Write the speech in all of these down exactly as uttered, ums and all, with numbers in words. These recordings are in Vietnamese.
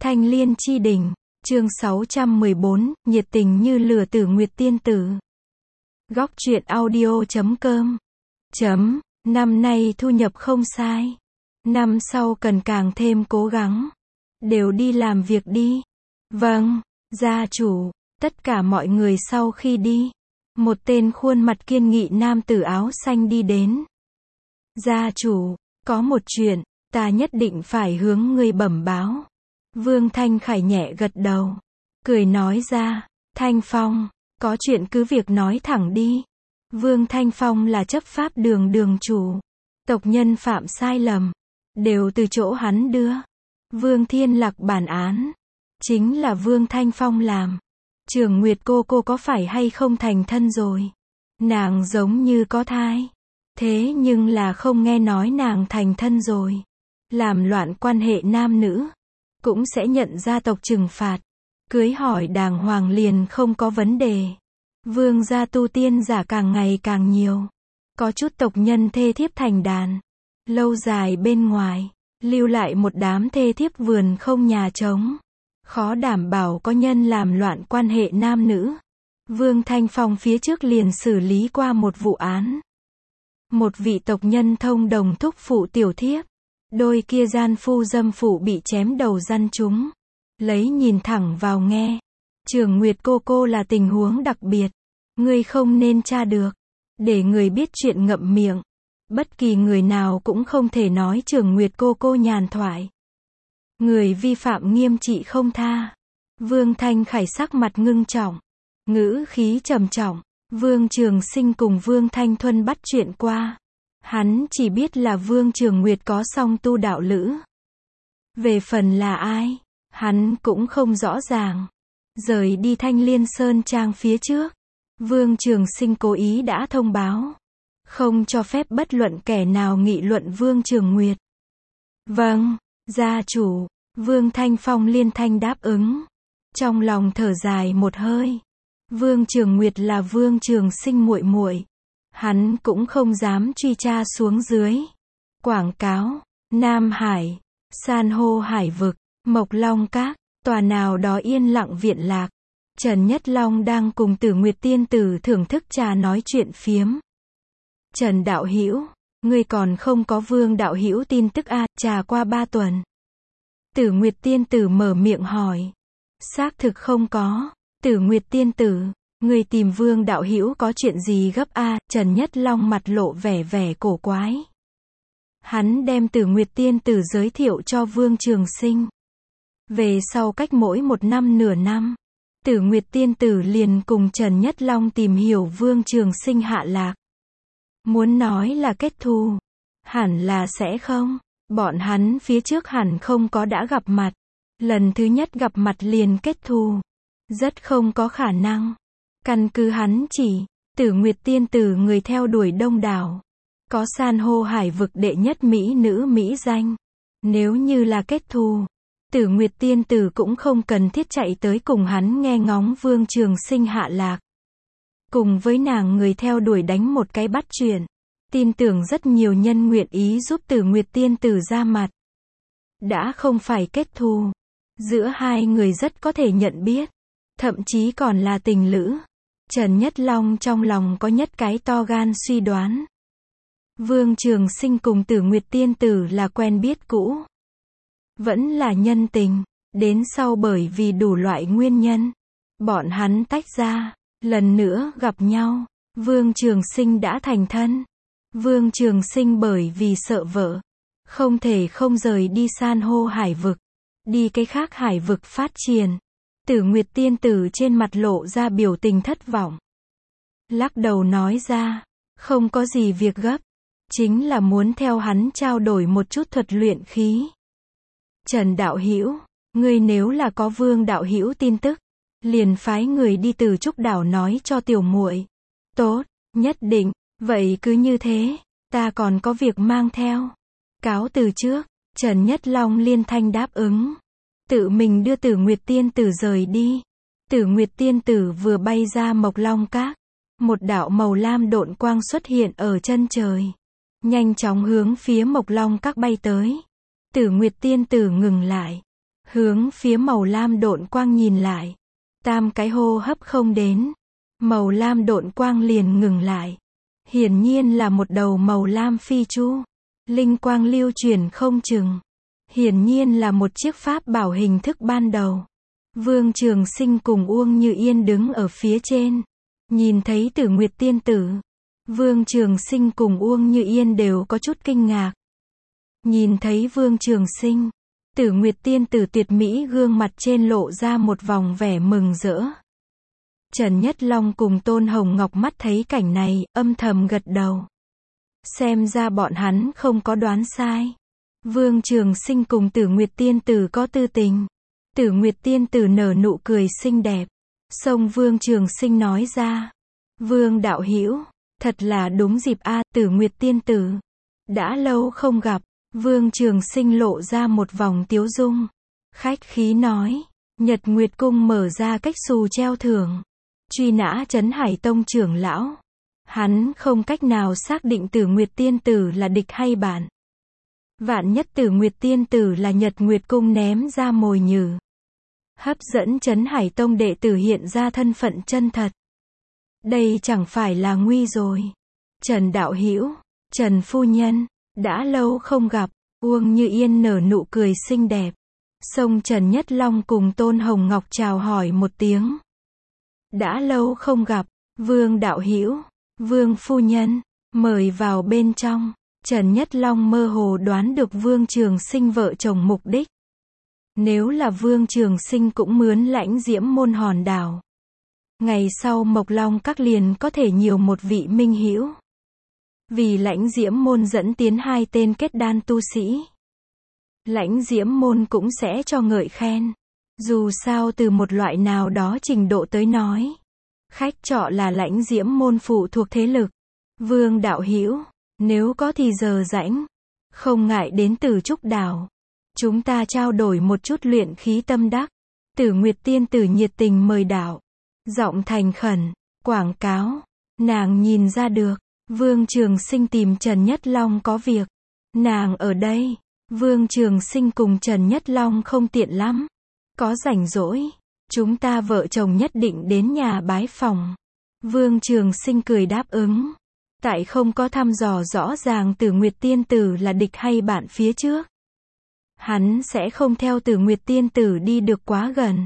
Thanh Liên Chi Đỉnh, chương sáu trăm mười bốn, nhiệt tình như lửa Tử Nguyệt Tiên Tử. Góc truyện audio chấm com. Chấm, năm nay thu nhập không sai. Năm sau cần càng thêm cố gắng. Đều đi làm việc đi. Vâng, gia chủ. Tất cả mọi người sau khi đi. Một tên khuôn mặt kiên nghị nam tử áo xanh đi đến. Gia chủ, có một chuyện, ta nhất định phải hướng ngươi bẩm báo. Vương Thanh Khải nhẹ gật đầu. Cười nói ra, Thanh Phong, có chuyện cứ việc nói thẳng đi. Vương Thanh Phong là chấp pháp đường đường chủ. Tộc nhân phạm sai lầm. Đều từ chỗ hắn đưa. Vương Thiên Lạc bản án. Chính là Vương Thanh Phong làm. Trường Nguyệt cô cô có phải hay không thành thân rồi? Nàng giống như có thai. Thế nhưng là không nghe nói nàng thành thân rồi. Làm loạn quan hệ nam nữ. Cũng sẽ nhận gia tộc trừng phạt. Cưới hỏi đàng hoàng liền không có vấn đề. Vương gia tu tiên giả càng ngày càng nhiều. Có chút tộc nhân thê thiếp thành đàn. Lâu dài bên ngoài, lưu lại một đám thê thiếp vườn không nhà trống. Khó đảm bảo có nhân làm loạn quan hệ nam nữ. Vương Thanh Phong phía trước liền xử lý qua một vụ án. Một vị tộc nhân thông đồng thúc phụ tiểu thiếp. Đôi kia gian phu dâm phụ bị chém đầu răn chúng. Lấy nhìn thẳng vào nghe. Trường Nguyệt cô cô là tình huống đặc biệt. Ngươi không nên tra được. Để người biết chuyện ngậm miệng. Bất kỳ người nào cũng không thể nói Trường Nguyệt cô cô nhàn thoại. Người vi phạm nghiêm trị không tha. Vương Thanh Khải sắc mặt ngưng trọng. Ngữ khí trầm trọng. Vương Trường Sinh cùng Vương Thanh Thuân bắt chuyện qua. Hắn chỉ biết là Vương Trường Nguyệt có song tu đạo lữ. Về phần là ai, hắn cũng không rõ ràng. Rời đi Thanh Liên Sơn Trang phía trước, Vương Trường Sinh cố ý đã thông báo. Không cho phép bất luận kẻ nào nghị luận Vương Trường Nguyệt. Vâng, gia chủ. Vương Thanh Phong liên thanh đáp ứng. Trong lòng thở dài một hơi. Vương Trường Nguyệt là Vương Trường Sinh muội muội. Hắn cũng không dám truy tra xuống dưới. Quảng cáo, Nam Hải, san hô hải vực, Mộc Long Các, tòa nào đó yên lặng viện lạc. Trần Nhất Long đang cùng Tử Nguyệt Tiên Tử thưởng thức trà nói chuyện phiếm. Trần đạo hữu, ngươi còn không có Vương đạo hữu tin tức à, trà qua ba tuần. Tử Nguyệt Tiên Tử mở miệng hỏi. Xác thực không có. Tử Nguyệt Tiên Tử, người tìm Vương đạo hữu có chuyện gì gấp a? À? Trần Nhất Long mặt lộ vẻ vẻ cổ quái. Hắn đem Tử Nguyệt Tiên Tử giới thiệu cho Vương Trường Sinh. Về sau cách mỗi một năm nửa năm, Tử Nguyệt Tiên Tử liền cùng Trần Nhất Long tìm hiểu Vương Trường Sinh hạ lạc. Muốn nói là kết thù, hẳn là sẽ không. Bọn hắn phía trước hẳn không có đã gặp mặt. Lần thứ nhất gặp mặt liền kết thù. Rất không có khả năng. Căn cứ hắn chỉ, Tử Nguyệt Tiên Tử người theo đuổi đông đảo. Có san hô hải vực đệ nhất mỹ nữ mỹ danh. Nếu như là kết thù, Tử Nguyệt Tiên Tử cũng không cần thiết chạy tới cùng hắn nghe ngóng Vương Trường Sinh hạ lạc. Cùng với nàng người theo đuổi đánh một cái bắt chuyện. Tin tưởng rất nhiều nhân nguyện ý giúp Tử Nguyệt Tiên Tử ra mặt. Đã không phải kết thù. Giữa hai người rất có thể nhận biết. Thậm chí còn là tình lữ. Trần Nhất Long trong lòng có nhất cái to gan suy đoán. Vương Trường Sinh cùng Tử Nguyệt Tiên Tử là quen biết cũ. Vẫn là nhân tình. Đến sau bởi vì đủ loại nguyên nhân. Bọn hắn tách ra. Lần nữa gặp nhau. Vương Trường Sinh đã thành thân. Vương Trường Sinh bởi vì sợ vợ. Không thể không rời đi san hô hải vực. Đi cái khác hải vực phát triển. Tử Nguyệt Tiên Tử trên mặt lộ ra biểu tình thất vọng. Lắc đầu nói ra. Không có gì việc gấp. Chính là muốn theo hắn trao đổi một chút thuật luyện khí. Trần đạo hữu, ngươi nếu là có Vương đạo hữu tin tức, liền phái người đi Từ Trúc đảo nói cho tiểu muội. Tốt, nhất định. Vậy cứ như thế. Ta còn có việc mang theo. Cáo từ trước. Trần Nhất Long liên thanh đáp ứng. Tự mình đưa Tử Nguyệt Tiên Tử rời đi. Tử Nguyệt Tiên Tử vừa bay ra Mộc Long Các. Một đạo màu lam độn quang xuất hiện ở chân trời. Nhanh chóng hướng phía Mộc Long Các bay tới. Tử Nguyệt Tiên Tử ngừng lại. hướng phía màu lam độn quang nhìn lại. Tam cái hô hấp không đến, màu lam độn quang liền ngừng lại. Hiển nhiên là một đầu màu lam phi chu. Linh quang lưu chuyển không chừng. Hiển nhiên là một chiếc pháp bảo hình thức ban đầu. Vương Trường Sinh cùng Uông Như Yên đứng ở phía trên. Nhìn thấy Tử Nguyệt tiên tử. Vương Trường Sinh cùng Uông Như Yên đều có chút kinh ngạc. Nhìn thấy Vương Trường Sinh, Tử Nguyệt tiên tử tuyệt mỹ gương mặt trên lộ ra một vòng vẻ mừng rỡ. Trần Nhất Long cùng Tôn Hồng Ngọc mắt thấy cảnh này, âm thầm gật đầu. Xem ra bọn hắn không có đoán sai. Vương Trường Sinh cùng Tử Nguyệt tiên tử có tư tình. Tử Nguyệt tiên tử nở nụ cười xinh đẹp. Xông Vương Trường Sinh nói ra. Vương đạo hữu, thật là đúng dịp a, Tử Nguyệt tiên tử. Đã lâu không gặp. Vương Trường Sinh lộ ra một vòng tiếu dung. Khách khí nói. Nhật Nguyệt Cung mở ra cách xù treo thưởng. Truy nã Trấn Hải Tông trưởng lão. Hắn không cách nào xác định Tử Nguyệt tiên tử là địch hay bạn. Vạn nhất Tử Nguyệt tiên tử là Nhật Nguyệt Cung ném ra mồi nhử. Hấp dẫn Trấn Hải Tông đệ tử hiện ra thân phận chân thật. Đây chẳng phải là nguy rồi. Trần đạo hữu, Trần phu nhân, đã lâu không gặp. Uông Như Yên nở nụ cười xinh đẹp. Xông Trần Nhất Long cùng Tôn Hồng Ngọc chào hỏi một tiếng. Đã lâu không gặp. Vương đạo hữu, Vương phu nhân, mời vào bên trong. Trần Nhất Long mơ hồ đoán được Vương Trường Sinh vợ chồng mục đích. Nếu là Vương Trường Sinh cũng mướn Lãnh Diễm môn hòn đảo. Ngày sau Mộc Long các liền có thể nhiều một vị minh hữu. Vì Lãnh Diễm môn dẫn tiến hai tên kết đan tu sĩ. Lãnh Diễm môn cũng sẽ cho ngợi khen. Dù sao từ một loại nào đó trình độ tới nói. Khách trọ là Lãnh Diễm môn phụ thuộc thế lực. Vương đạo hữu, nếu có thì giờ rãnh, không ngại đến Tử Trúc đảo. Chúng ta trao đổi một chút luyện khí tâm đắc. Tử Nguyệt tiên tử nhiệt tình mời đạo. Giọng thành khẩn, quảng cáo. Nàng nhìn ra được, Vương Trường Sinh tìm Trần Nhất Long có việc. Nàng ở đây, Vương Trường Sinh cùng Trần Nhất Long không tiện lắm. Có rảnh rỗi, chúng ta vợ chồng nhất định đến nhà bái phòng. Vương Trường Sinh cười đáp ứng. Tại không có thăm dò rõ ràng Tử Nguyệt tiên tử là địch hay bạn phía trước. Hắn sẽ không theo Tử Nguyệt tiên tử đi được quá gần.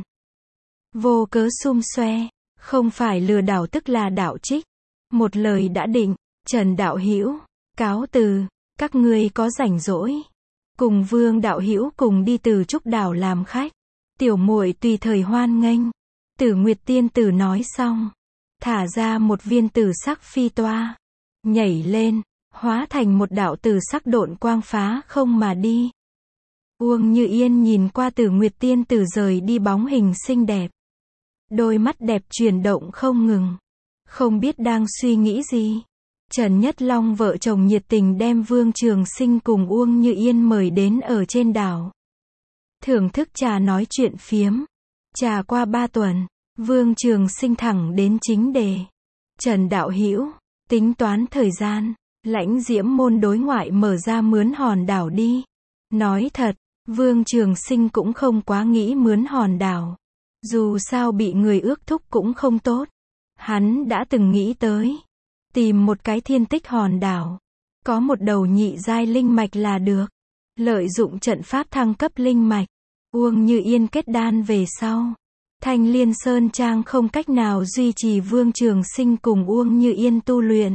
Vô cớ xum xoe, không phải lừa đảo tức là đạo trích. Một lời đã định, Trần đạo hữu, cáo từ, các ngươi có rảnh rỗi. Cùng Vương đạo hữu cùng đi Tử Trúc đảo làm khách. Tiểu muội tùy thời hoan nghênh. Tử Nguyệt tiên tử nói xong, thả ra một viên tử sắc phi toa. Nhảy lên, hóa thành một đạo tử sắc độn quang phá không mà đi. Uông Như Yên nhìn qua Tử Nguyệt tiên tử rời đi bóng hình xinh đẹp. Đôi mắt đẹp chuyển động không ngừng. Không biết đang suy nghĩ gì. Trần Nhất Long vợ chồng nhiệt tình đem Vương Trường Sinh cùng Uông Như Yên mời đến ở trên đảo. Thưởng thức trà nói chuyện phiếm. Trà qua ba tuần, Vương Trường Sinh thẳng đến chính đề. Trần đạo hữu, tính toán thời gian, Lãnh Diễm môn đối ngoại mở ra mướn hòn đảo đi. Nói thật, Vương Trường Sinh cũng không quá nghĩ mướn hòn đảo. Dù sao bị người ước thúc cũng không tốt. Hắn đã từng nghĩ tới. Tìm một cái thiên tích hòn đảo. Có một đầu nhị giai linh mạch là được. Lợi dụng trận pháp thăng cấp linh mạch. Uông Như Yên kết đan về sau. Thanh Liên Sơn Trang không cách nào duy trì Vương Trường Sinh cùng Uông Như Yên tu luyện.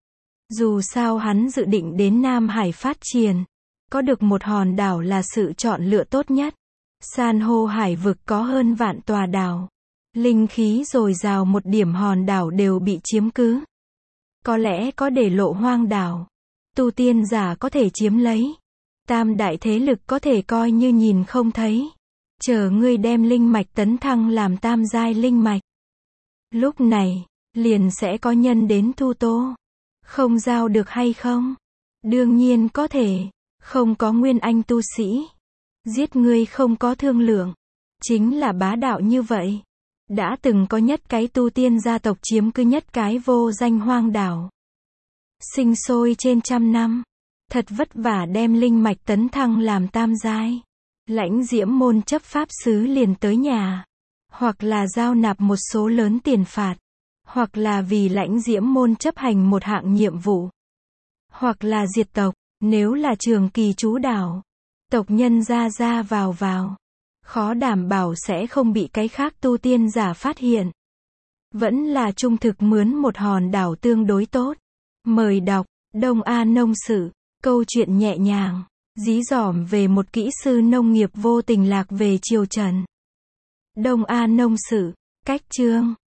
Dù sao hắn dự định đến Nam Hải phát triển. Có được một hòn đảo là sự chọn lựa tốt nhất. San hô hải vực có hơn vạn tòa đảo. Linh khí dồi dào một điểm hòn đảo đều bị chiếm cứ. Có lẽ có để lộ hoang đảo. Tu tiên giả có thể chiếm lấy. Tam đại thế lực có thể coi như nhìn không thấy. Chờ ngươi đem linh mạch tấn thăng làm tam giai linh mạch. Lúc này, liền sẽ có nhân đến thu tô. Không giao được hay không? Đương nhiên có thể. Không có nguyên anh tu sĩ. Giết ngươi không có thương lượng. Chính là bá đạo như vậy. Đã từng có nhất cái tu tiên gia tộc chiếm cứ nhất cái vô danh hoang đảo. Sinh sôi trên trăm năm. Thật vất vả đem linh mạch tấn thăng làm tam giai. Lãnh Diễm Môn chấp pháp sứ liền tới nhà. Hoặc là giao nạp một số lớn tiền phạt. Hoặc là vì Lãnh Diễm Môn chấp hành một hạng nhiệm vụ. Hoặc là diệt tộc, nếu là trường kỳ trú đảo. Tộc nhân ra ra vào vào. Khó đảm bảo sẽ không bị cái khác tu tiên giả phát hiện. Vẫn là trung thực mướn một hòn đảo tương đối tốt. Mời đọc, Đông A Nông Sự, câu chuyện nhẹ nhàng, dí dỏm về một kỹ sư nông nghiệp vô tình lạc về triều Trần. Đông A Nông Sự, cách chương